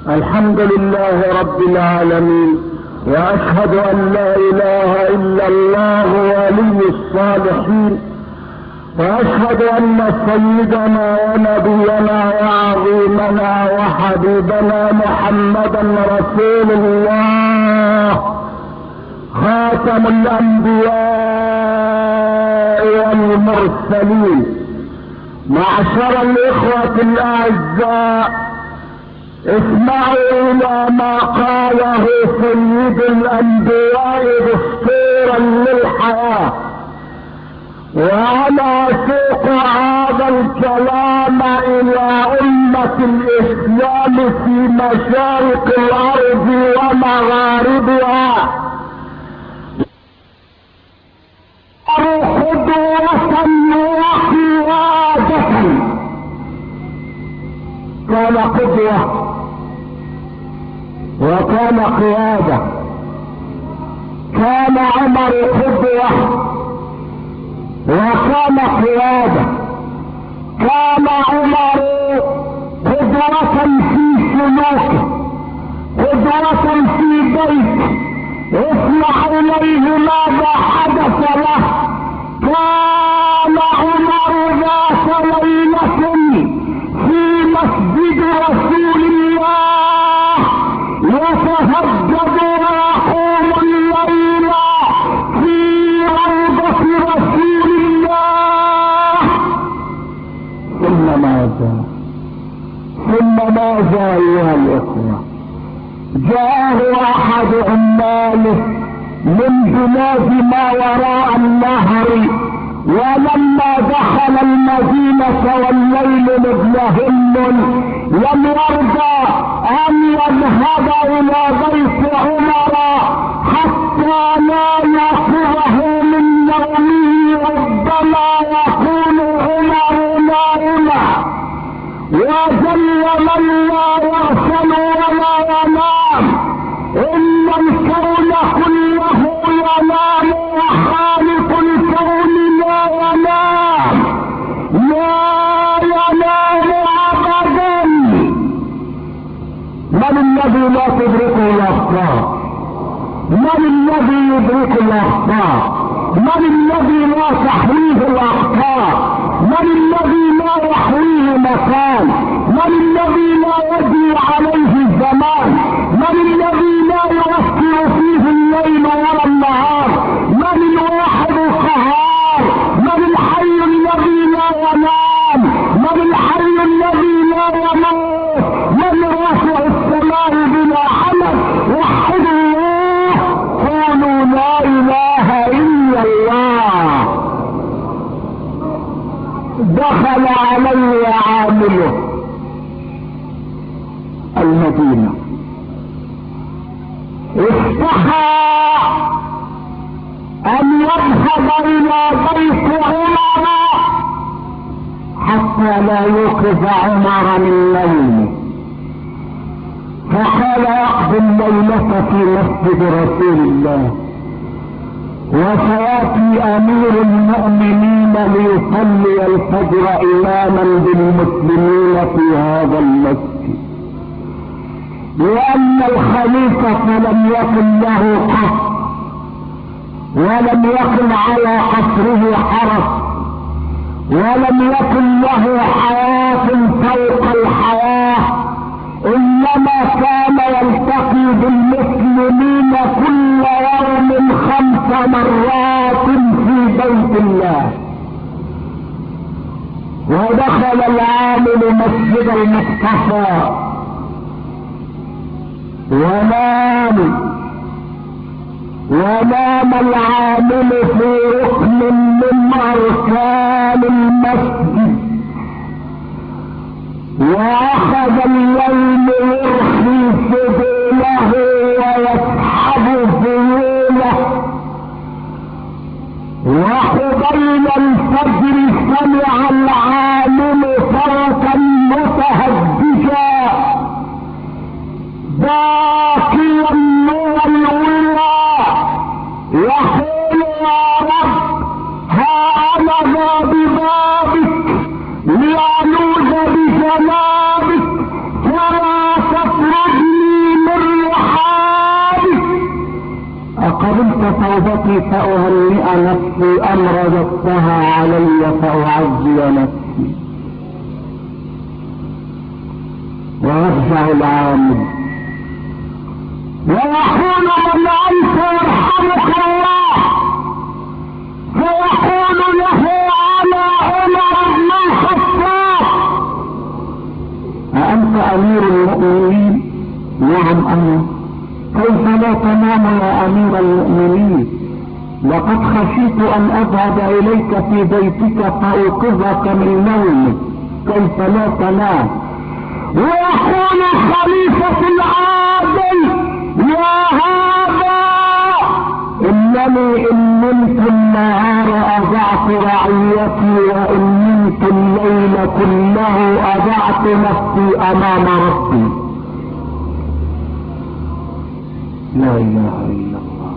الحمد لله رب العالمين، واشهد ان لا اله الا الله ولي الصالحين، واشهد ان سيدنا ونبينا وعظيمنا وحبيبنا محمدا رسول الله خاتم الانبياء والمرسلين. معشر الاخوة الاعزاء، اسمعوا الى ما قاله سيد الانبياء دستورا للحياة، وانا اسوق هذا الكلام الى امة الاسلام في مشارق الارض ومغاربها. قدوة وقيادة، كان قدوة وكان قيادة. كان عمر قدوة وكان قيادة. كان عمر قدوة في سلوكه، قدوة في بيته. اسمع اليه ماذا حدث له. كان عمر ذات ليلة في مسجد رسول الله يتهجد ويقوم الليل في روضة رسول الله. ثم ماذا ايها الاخوة؟ جاءه احد عماله من بلاد ما وراء النهر، ولما دخل المدينة والليل مظلم لم يرضى ان يذهب الى بيت عمر حتى لا يأخذه من نومه، ربما يكون عمر نائما. وجل من لا يغفل ولا ينام، ان الكون كله ينام وخالق الكون لا ينام، لا ينام ابدا. من الذي لا تدركه الابصار؟ من الذي يدرك الابصار؟ من الذي لا تحويه الاخطار؟ من الذي لا يحويه مكان؟ من الذي لا يجري عليه الزمان؟ من الذي لا يؤثر فيه الليل ولا النهار؟ من الواحد القهار؟ من الحي الذي لا ينام؟ من الحي الذي لا يموت؟ من رافع السماء بلا حمد؟ وحد الله، قولوا لا اله الا الله. دخل علي عامله المدينة، استحى ان يذهب الى بيت عمر حتى لا يوقظ عمر من نومه، فقال يقضي الليلة في مسجد رسول الله، وسياتي امير المؤمنين ليصلي الفجر اماما بالمسلمين في هذا المسجد، لان الخليفة لم يكن له قصر ولم يكن على قصره حرس ولم يكن له حياة فوق الحياة، انما كان يلتقي بالمسلمين كل يوم 5 مرات في بيت الله. ودخل العامل مسجد المصطفى ونام العامل في ركن من اركان المسجد، واخذ الليل يرخي سبيله ويسحب ذيوله. وقبيل الفجر سمع العامل صوتا متهججا باكيا من الولاء يقول يا رب ها انا ذا ببابك ليعلوذ بجنابك فلا تفرج كنت توبتي فأهنئ نفسي أم رددتها علي فأعزي نفسي. ويرجع العامل ويقول من أنت يرحمك الله، فيقول له على عمر بن الخطاب أأنت أمير المؤمنين؟ نعم أنا. كيف لا تنام يا أمير المؤمنين؟ لقد خشيت أن أذهب إليك في بيتك فأوقظك من نومك، كيف لا تنام؟ ويقول الخليفة العادل يا هذا إنني إن نمت النهار أضعت رعيتي وإن نمت الليل كله أضعت نفسي أمام ربي. لا إله إلا الله،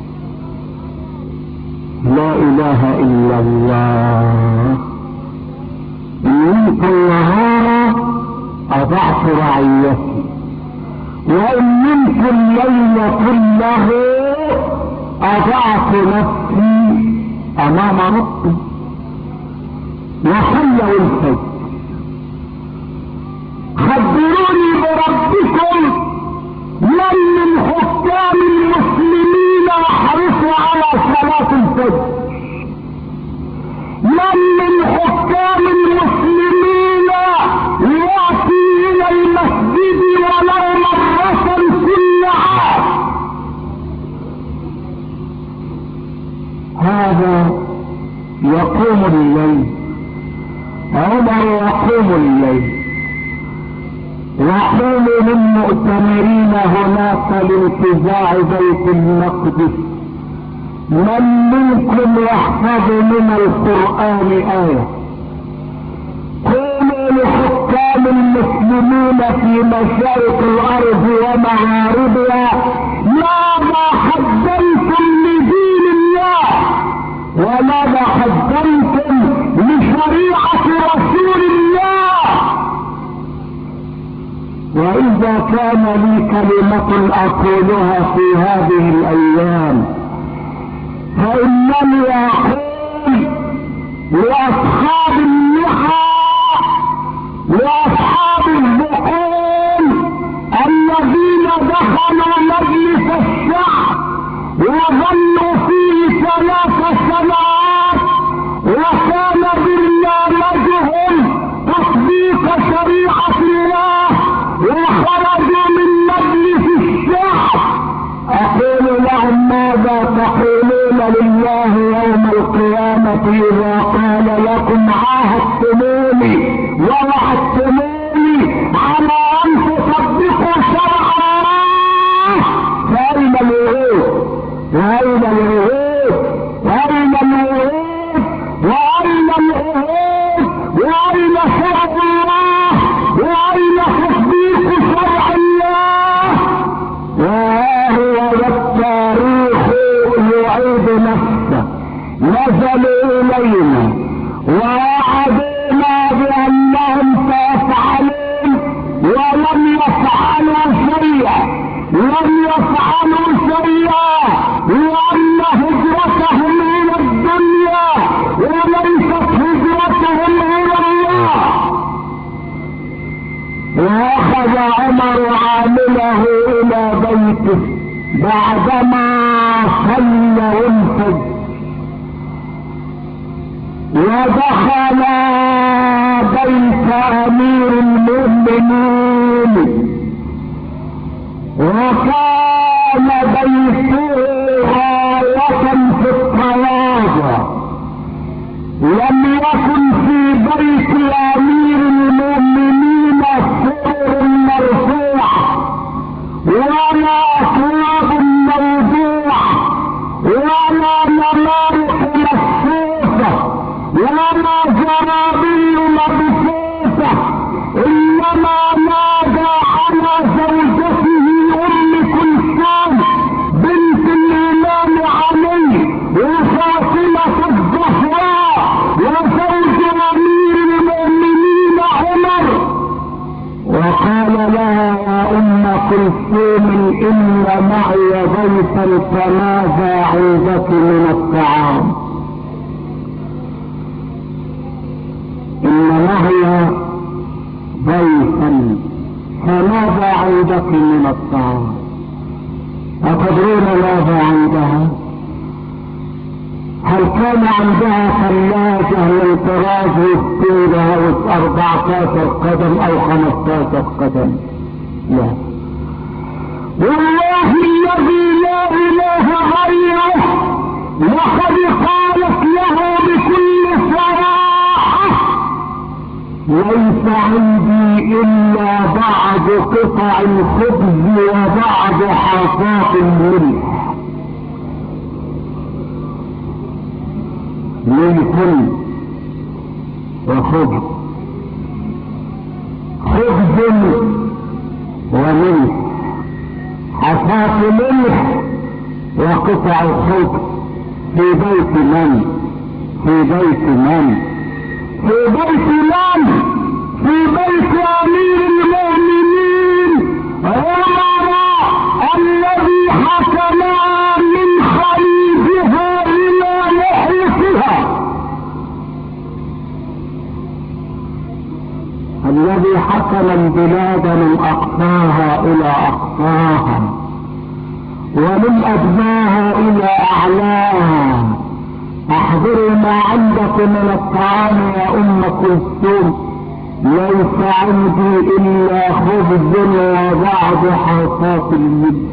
لا إله إلا الله. إن نمت النهار أضعت رعيتي وإن نمت الليل كله أضعت نفسي أمام ربي. وحلوا الفجر. خبروني بربكم من حكام المسلمين يحرص على صلاة الفجر؟ من حكام المسلمين يأتي إلى المسجد ولو مرة كل عام؟ هذا يقوم الليل، عمر يقوم الليل، يقوم للمؤتمرين هناك لانتزاع بيت المقدس. من منكم يحفظ من القرآن آية؟ قولوا لحكام المسلمين في مشارق الأرض ومغاربها ماذا قدمتم لدين الله وماذا قدمتم لشريعة رسول الله؟ وإذا كان لي كلمة أقولها في هذه الأيام فإنني أقول لأصحاب اللحى وأصحاب البقول الذين دخلوا مجلس الشعب وظلوا فيه 3 سنوات وكان برنامجهم تطبيق شريعة الله وخرجوا من مجلس الشعب، أقول لهم ماذا تقولون لله يوم القيامة إذا قال لكم عاهدتموني ووعدتموني على أن تطبقوا شرع الله؟ فأين الوعود؟ وأين الوعود؟ وأين الوعود؟ وأين الوعود؟ وأين شرع الله؟ وأين تطبيق شرع الله؟ وهو والتاريخ يعيد نفسه. نزلوا إلينا ووعدونا بأنهم سيفعلون ولم يفعلوا شيئا، لم يفعلوا شيئا، لأن هجرتهم إلى الدنيا وليست هجرتهم إلى الله. وأخذ عمر عامله إلى بيته بعدما صلى الفجر ودخل بيت أمير المؤمنين، وكان بيته غاية في التواضع. لم يكن في بيت أمير المؤمنين سرر مرفوع ولا أكواب موضوع ولا نمارق مصفوفة ولا زرابي مبثوثة، إنما نادى على زوجته أم كلثوم بنت الإمام علي وفاطمة الزهراء وزوج أمير المؤمنين عمر، وقال لها يا ام كلثوم ان معي ضيفا فماذا عندك من الطعام؟ ان معي ضيفا فماذا عندك من الطعام؟ أتدرون ماذا عندها؟ هل كان عندها ثلاجة من طراز وستيرة أو 14 قدم أو 15 قدم؟ لا، والله الذي لا إله غيره لقد قالت له بكل صراحة ليس عندي إلا بعض قطع الخبز وبعض حصاة الملح. ملح وخبز، خبز وملح، حصاة ملح وقطع الخبز. في بيت من؟ في بيت من؟ في بيت من؟ في بيت امير المؤمنين عمر الذي حكم من خليجها الى محيطها، الذي حكم البلاد من اقصاها الى اقصاها ومن ادناها الى اعلاها. احضروا ما عندك من الطعام يا ام كلثوم، ليس عندي الا خبز وبعض حصاة الملح.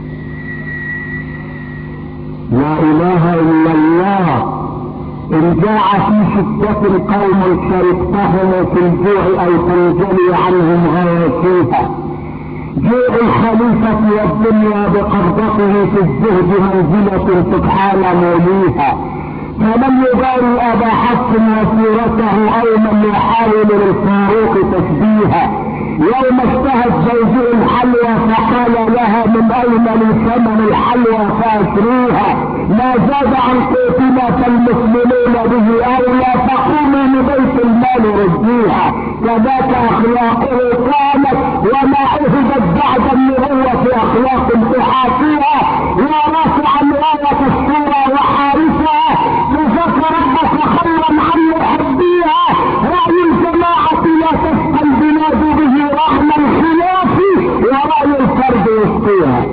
لا اله الا الله. ان جاع في شدة قوم شركتهم في الجوع او تنجلي عنهم غواشيها، جوع الخليفة والدنيا بقبضته في الزهد منزلة سبحان موليها. فمن يباري ابا حفص وسيرته او من يحاول للفاروق تشبيها. يوم اشتهت زوجه الحلوى فقال لها من اين لي ثمن الحلوى فاشريها، ما زاد عن قوتنا فالمسلمون به اولى فقوموا لبيت المال رديها. كذاك اخلاقه كانت وما عهدت بعد النبوة اخلاق تحاكيها. يا رافعا راية الصورة وحارسها جزاك ربك خيرا عن محبيها. رأي الجماعة لا تسقى البلاد به رغم الخلاف ورأي الفرد يسقيها.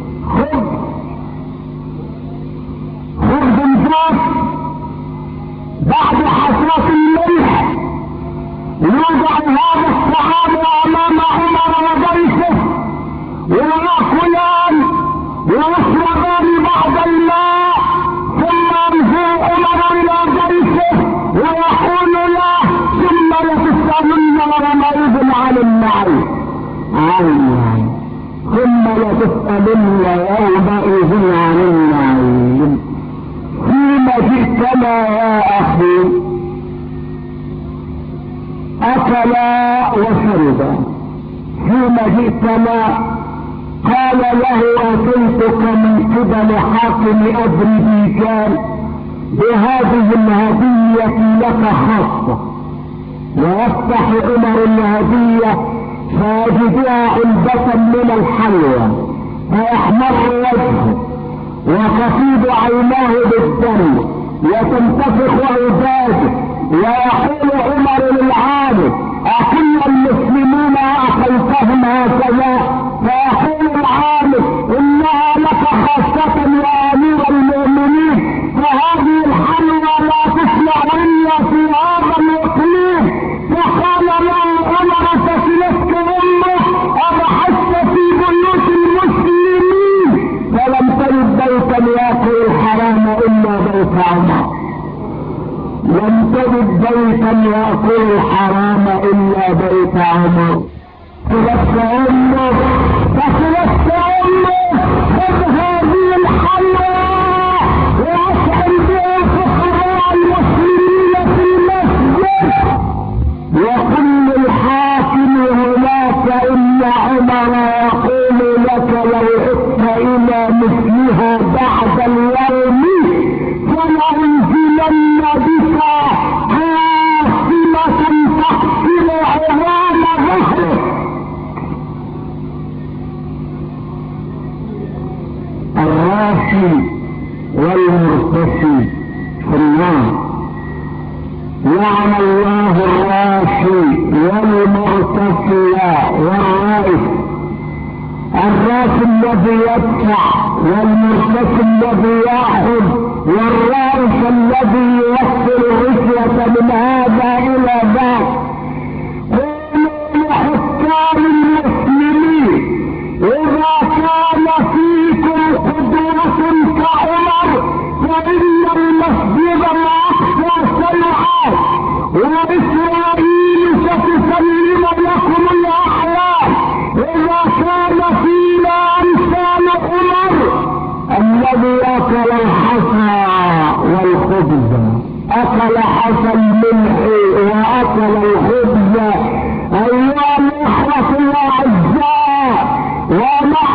خبز جاف بعد حصاة الملح يوضع هذا الطعام امام عمر وضيفه ويأكلان ويشربان بعض الماء، ثم ينزل عمر الى ضيفه ويقول له ثم لتسألن يومئذ عن النعيم. ثم لتسألن يومئذ عن النعيم. فيما جئتنا يا اخي؟ اكلا وشربا. فيما جئتنا؟ قال له اتيتك من قبل حاكم اذربيجان بهذه الهدية لك خاصة. ويفتح عمر الهدية فيجدها علبة من الحلوى فيحمر وجهه وتفيض عيناه بالدم وتنتفخ عباده ويقول عمر للعالم اكل المسلمين اعطيتهم هكذا؟ فيقول العالم انها لك خاصة يا امير المؤمنين، فهذه الحلوى لا تصنع الا في هذا الاقليم. فقال له عمر فتلك امك ابحثت في بيوت المسلمين فلم تجد بيتا ياكل الحرام الا بيت عمر. لم تجد بيتا ياكل الحرام الا بيت عمر. تلك امك فتلك امك خذ هذه الحلوى واشعل بها فقراء المسلمين في المسجد وقل للحاكم هناك ان عمر يقول لك لو عدت الى مثلها بعد اليوم فلأنزلن بك عاصمة تقتل عظام ظهرك. الراشي والمرتشي في النار. لعن الله الراشي والمرتشي والرائش. الراشي الذي يدفع، والمرتشي الذي ياخذ، والرائش الذي يوصل الرشوة من هذا الى ذاك. قولوا لحكام المسلمين اذا كان فيكم قدوة كعمر فان المسجد الاقصى سيعاد، واسرائيل ستسلم لكم الاحلام. اذا كان فينا امثال عمر الذي اكل الحصى والخبز، اكل حصى الملح واكل الخبز. ايها الاخوة الاعزاء، ومع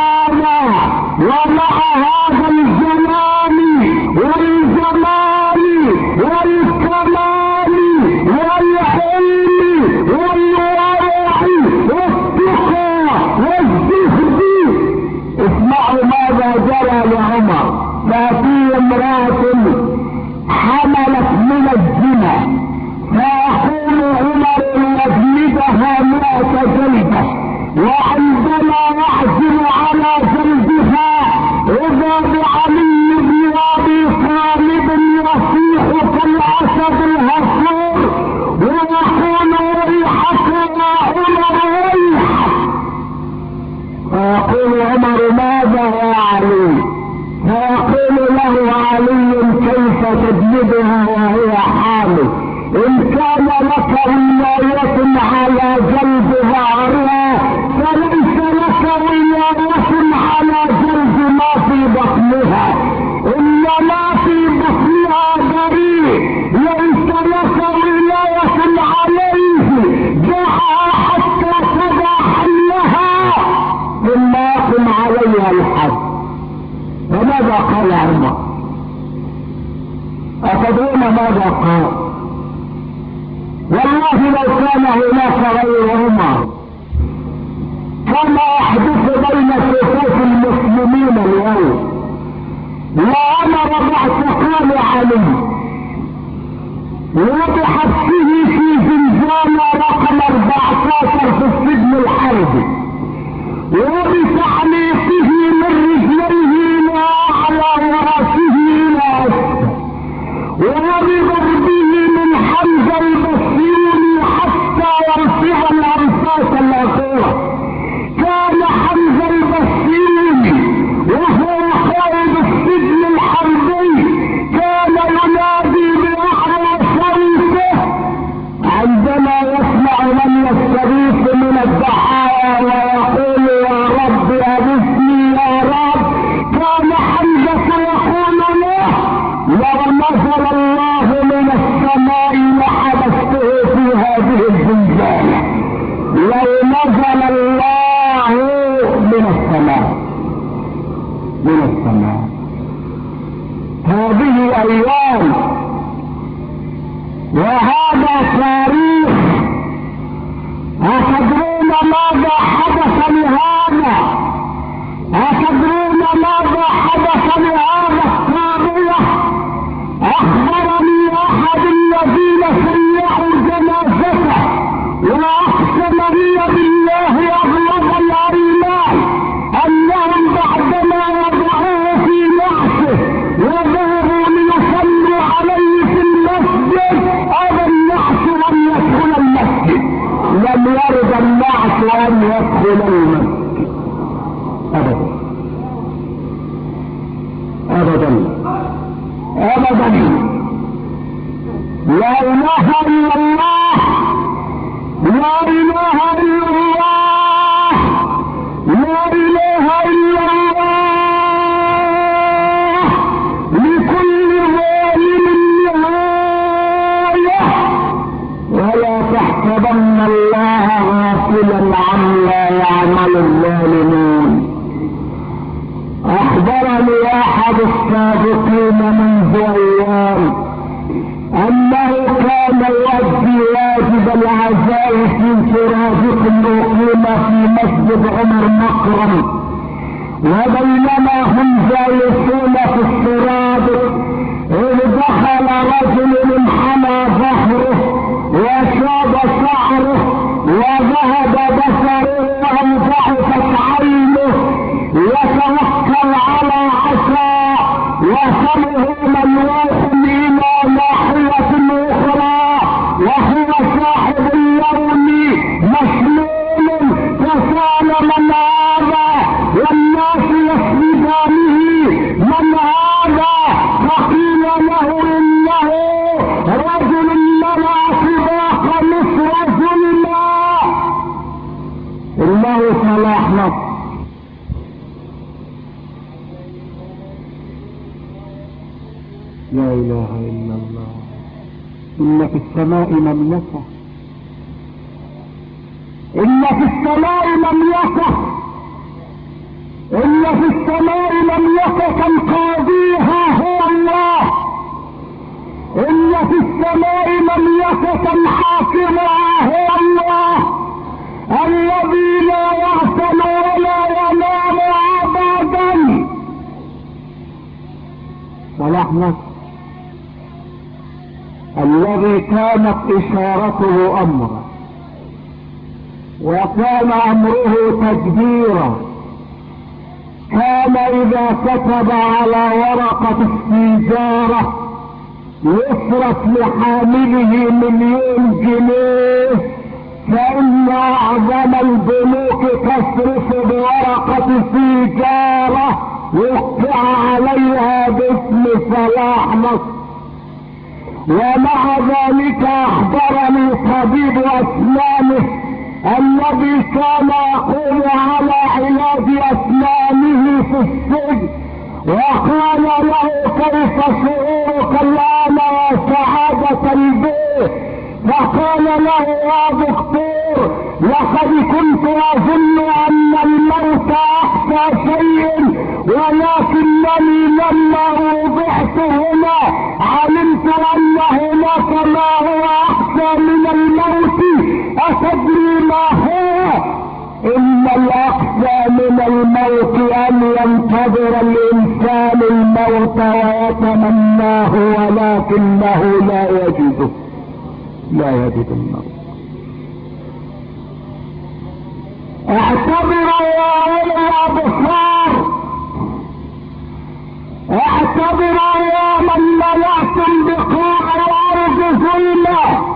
هذا الجلال والجمال والكمال والعلم والورع والتقى والزهد، اسمعوا ماذا جرى لعمر. ففي امرأة حملت من الزنا، فيقول عمر يجلدها 100 جلدة، وعندما يعزم على جلدها اذا بعلي بن ابي طالب يصيح كالاسد الهصور ويقول ويحك يا عمر ويحك. فيقول عمر ماذا يا علي؟ فيقول له علي كيف تجلدها وهي حامل؟ ان كان لك ولاية على جلد ظهرها فليس لك ولاية على جلد ما في بطنها، ان ما في بطنها بريء، ليس لك ولاية عليه. دعها حتى تدع حملها ثم يقم عليها الحد. فماذا قال عمر؟ أتدرون ماذا قال؟ والله لو كان هناك غير عمر كما يحدث بين صفوف المسلمين اليوم لأمر باعتقال علي وبحبسه في زنزانة رقم 14 في السجن الحربي، وبتعليقه من رجليه الى اعلى وراسه الى اسفل، وبضربه من حمزة البسيوني حتى يرفع الانفاس الاخيرة. كان حمزة البسيوني وهو قائد السجن الحربي كان ينادي باعلى صوته عندما يسمع من يستغيث من الضحايا ويقول يا رب اغثني يا رب. كان حمزة يقول له لو نزل الله من السماء لحبسته في هذه الزنزانة. لو نزل الله من السماء هذه ايام وهذا تاريخ. أتدرون ماذا حدث لهذا؟ أتدرون ماذا حدث لهذا الطاغية؟ أخبرني أحد الذين سيعوا جنازته وأقسم لي بالله أغلظ الأيمان أنهم بعدما وضعوه في نعشه وذهبوا ليصلوا عليه في المسجد أبى النعش أن يدخل المسجد. لم يرد النعش أن يدخل المسجد أبدا. لا إله إلا الله، لا إله إلا الله، لا إله إلا الله. لكل ظالم نهاية، ولا تحسبن الله غافلا عما يعمل الظالمون. أخبرني أحد السابقين منذ أيام أنه كان يؤدي واجب العزاء في سرادق أقيم في مسجد عمر مكرم، وبينما هم جالسون في السرادق إذ دخل رجل انحنى ظهره وشاب شعره وذهب بصره وانضعفت عينه يتوكل على عصا وفمه مملوح الى ناحية اخرى وهو صاحب اللون مسلول فسال من هذا والناس يسجدانه من هذا فقيل له انه رجل منع سباق مصر ظلما انه صلاح نصر. لا اله الا الله. ان في السماء مملكة، ان في السماء مملكة، ان في السماء مملكة قاضيها هو الله، ان في السماء مملكة حاكمها هو الله الذي لا يغفل ولا ينام ابدا. صلاح نصر الذي كانت اشارته امرا وكان امره تدبيرا، كان اذا كتب على ورقة السيجارة يصرف لحامله 1,000,000 جنيه، فان اعظم البنوك تصرف بورقة سيجارة يوقع عليها باسم صلاح نصر. ومع ذلك اخبرني طبيب اسنانه الذي كان يقوم على علاج اسنانه في السجن وقال له كيف شعورك الان يا سعادة البيت؟ فقال له يا دكتور لقد كنت اظن ان الموت اخفى شيء ولكنني لما وضعت هنا علمت ان هناك ما هو اخفى من الموت. اتدري ما هو؟ ان الاخفى من الموت ان ينتظر الانسان الموت ويتمناه ولكنه لا يجده، لا يجد الموت. اعتبروا يا اولي الابصار، اعتبروا يا من ملأتم بقاع الارض ظلما،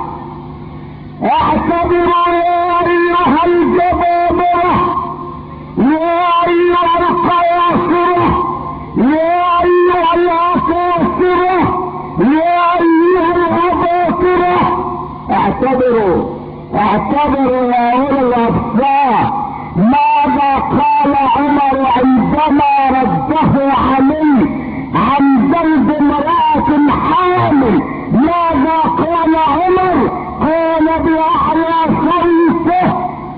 اعتبروا يا ايها الجبابرة، يا ايها القياصرة، يا ايها الاكاسرة، يا ايها الاباطرة، اعتبروا اعتبروا يا اولي الابصار. ماذا قال عمر عندما رده علي عن جلد امرأة حامل؟ ماذا قال عمر؟ قال باعلى صوته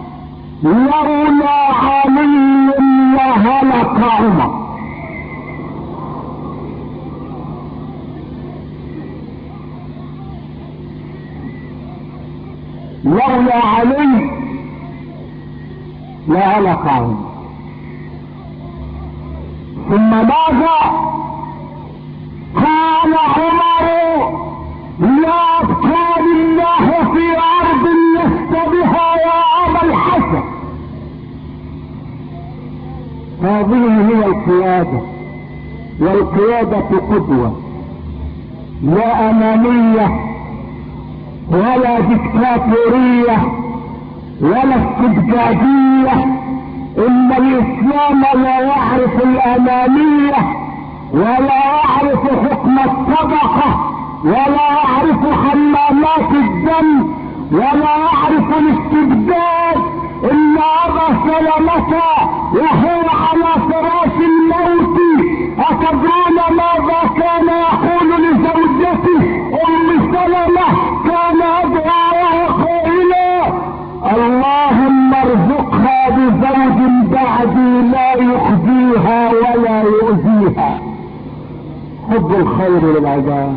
لولا علي لهلك عمر. لولا علي لهلك عمر. ثم ماذا قال عمر؟ لا ابقى لله في ارض لست بها يا ابا الحسن. هذه هي القيادة، والقيادة قدوة، لا انانية ولا ديكتاتورية ولا استبدادية. ان الاسلام لا يعرف الانانية ولا يعرف حكم الطبقة ولا يعرف حمامات الدم ولا يعرف الاستبداد. ان ابا سلمة وهو على فراش الموت اتدرون ماذا كان يقول لزوجته ام سلمة؟ كان يدعو قائلا اللهم ارزقها بزوج بعدي لا يخزيها ولا يؤذيها. حب الخير للعباد.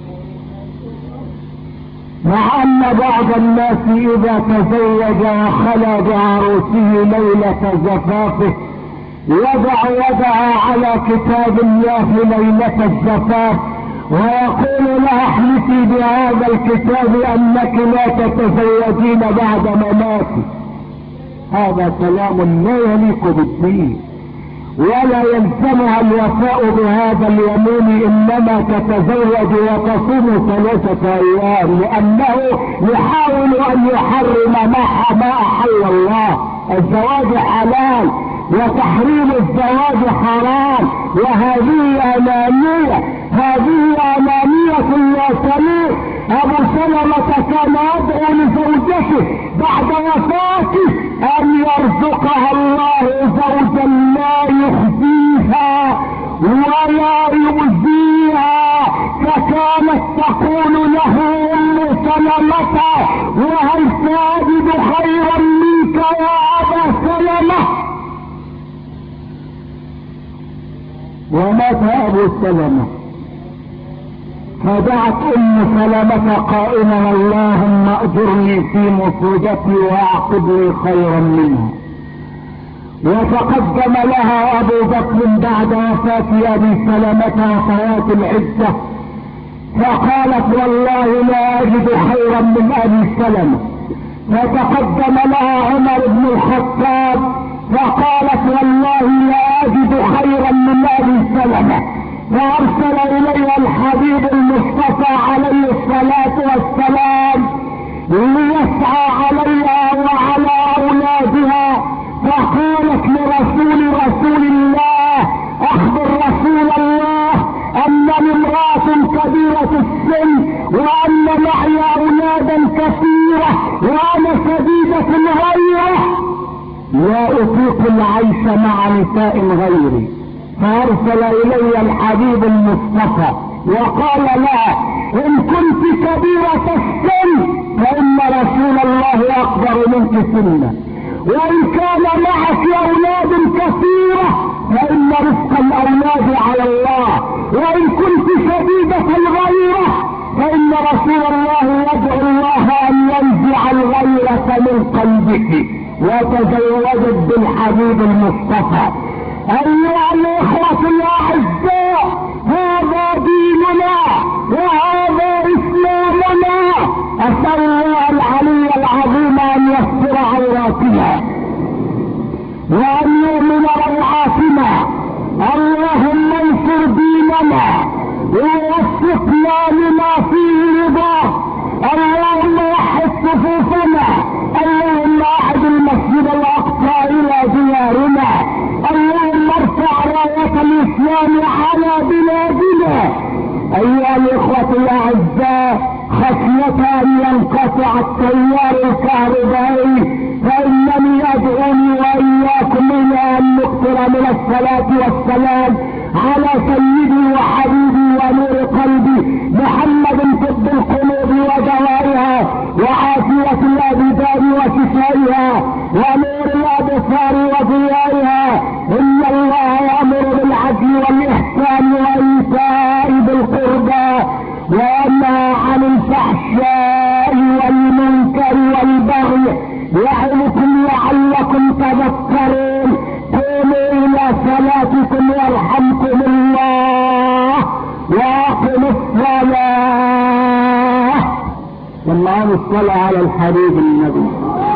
مع ان بعض الناس اذا تزوج وخلى بعروسه ليلة زفافه يضع يدها على كتاب الله ليلة الزفاف ويقول لها احلفي بهذا الكتاب انك لا تتزوجين بعد مماتي. هذا كلام لا يليق بالدين، ولا يلزمها الوفاء بهذا اليمين، انما تتزوج وتصوم 3 ايام، لانه يحاول ان يحرم ما احل الله. الزواج حلال وتحريم الزواج حرام، وهذه انانية، هذه انانية لا تليق. ابو سلمة كان يدعو لزوجته بعد وفاته ان يرزقها الله زوجا لا يخزيها ولا يؤذيها، فكانت تقول له ام سلمة وهل تجد خيرا منك يا ابا سلمة؟ ومات ابو سلمة، فدعت ام سلمة قائلا اللهم اجرني في مصيبتي واعقب لي خيرا منها. وتقدم لها ابو بكر بعد وفاة ابي سلمة وفوات العدة، فقالت والله لا اجد خيرا من ابي سلمة. فتقدم لها عمر بن الخطاب فقالت والله لا اجد خيرا من ابي سلمة، فارسل اليها الحبيب المصطفى عليه الصلاة والسلام ليسعى عليها وعلى اولادها، فقالت لرسول الله اخبر رسول الله انني امرأة كبيرة السن وان معي اولادا كثيرة وانا شديدة الغيرة لا اطيق العيش مع نساء غيري. فارسل الي الحبيب المصطفى وقال لها ان كنت كبيرة السن فان رسول الله اكبر منك سنا، وان كان معك اولاد كثيرة فان رزق الاولاد على الله، وان كنت شديدة الغيرة فان رسول الله يدعو الله ان ينزع الغيرة من قلبك. وتزوجت بالحبيب المصطفى. ايها الاخوة الاعزاء، هذا ديننا وهذا اسلامنا. اسال الله العلي العظيم ان يستر عوراتنا وان يؤمن روعاتنا. اللهم انصر ديننا ووفقنا لما فيه رضاك. اللهم وحد صفوفنا، اللهم اعد المسجد الاقصى الى ديارنا، اللهم ارفع راية الاسلام على بلادنا. ايها الاخوة الاعزاء، خشية ان ينقطع التيار الكهربائي فانني ادعوني واياكم الى ان نكثر من الصلاة والسلام على سيدي وحبيبي ونور قلبي محمد طب القلوب ودوائها وعافية الابدان وشفائها ونور الابصار وضيائها. ان الله يامر بالعدل والاحسان وايتاء ذي القربى وينهى عن الفحشاء والمنكر والبغي يعظكم لعلكم تذكرون. قوموا الى صلاتكم يرحمكم الله واقموا الصلاة. والله الصلاة على الحبيب النبي.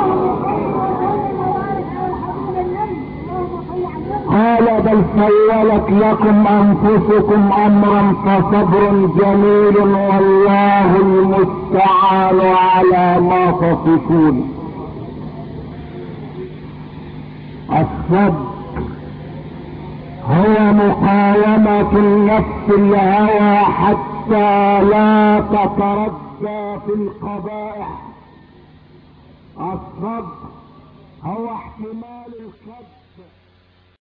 قال بل سولت لكم انفسكم امرا فصبر جميل والله المستعان على ما تصفون. الصبر هو مقاومة النفس الهوى حتى لا تتردى في القبائح. الصبر هو احتمال الصبر